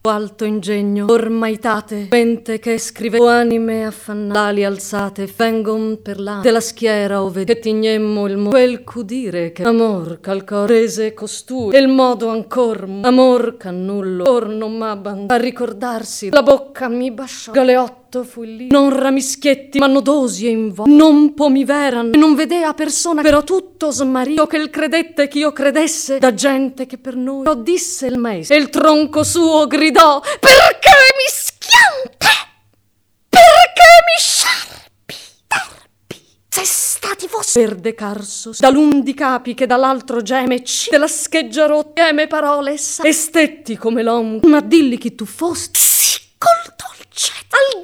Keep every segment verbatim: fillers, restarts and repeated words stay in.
alto ingegno, ormaitate, mente che scrive, o anime affannate, ali alzate, vengon per là della schiera ove che tignemmo il mo, quel cudire che amor calcò, rese costui, e il modo ancor, amor cannullo, or non m'abban a ricordarsi, la bocca mi basciò, galeotto fui lì, non ramischietti, ma nodosi e invo, non pomiveran, e non vedea persona, però tutto smario, che il credette ch'io credesse, da gente che per noi, lo disse il maestro, e il tronco suo gridò, perché mi schiante? Perché mi sciarpi? Terpi? Se stati fossi verde carso, da l'un di capi che dall'altro geme, c della scheggia rotta, geme parole, sa, e stetti come l'om, ma dilli chi tu fosti, sì, col dolce, al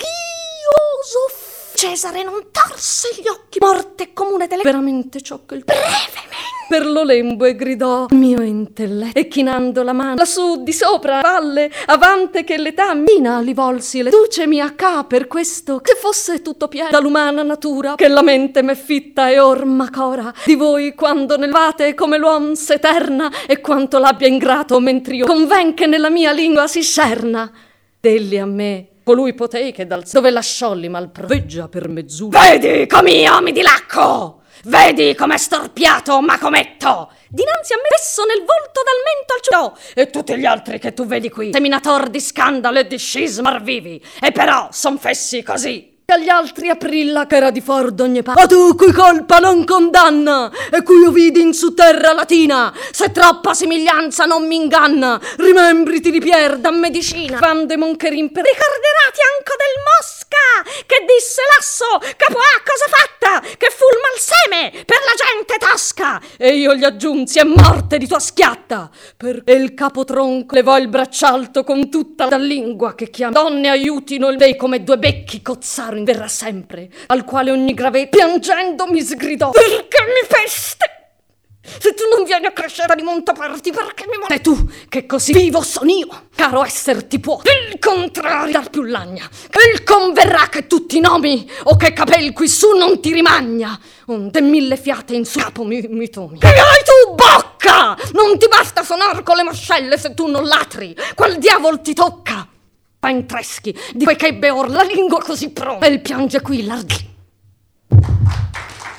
ghioso Cesare non torse gli occhi, morte comune delle, veramente ciò che il brevemente per lo lembo e gridò mio intelletto, e chinando la mano lassù di sopra valle avante che l'età mina li volsi le ducemi a ca per questo che fosse tutto pieno dall'umana natura che la mente m'è fitta e or m'acora di voi quando nel vate come l'uom s'eterna e quanto l'abbia ingrato mentr'io conven che nella mia lingua si scerna delli a me colui potei che dal dove lasciolli malproveggia per mezz'ura. Vedi com'io mi dilacco! Vedi com'è storpiato Macometto! Dinanzi a me messo nel volto dal mento al ciò e tutti gli altri che tu vedi qui, seminator di scandalo e di scisma vivi, e però son fessi così. Agli altri aprilla che era di for d'ogni parte. Ma tu cui colpa non condanna e cui io vidi in su terra latina, se troppa somiglianza non mi inganna, rimembriti di Pier da medicina Vandemon che rimper ricorderati anco del Mosca che disse lasso capo a cosa fatta che fu il malseme per la gente tosca e io gli aggiunsi è morte di tua schiatta per e il capotronco levò il braccialto con tutta la lingua che chiama donne aiutino il dei come due becchi cozzaro verrà sempre, al quale ogni gravetto piangendo mi sgridò perché mi peste se tu non vieni a crescere di montaparti perché mi muore tu che così vivo son io caro esser ti può il contrario dar più lagna il converrà che tutti i nomi o che capel qui su non ti rimagna onde mille fiate in su capo mi, mi tomi che hai tu bocca non ti basta sonar con le mascelle se tu non latri qual diavol ti tocca fa intreschi di quei che ebbe or la lingua così pronta e il piange qui l'ardi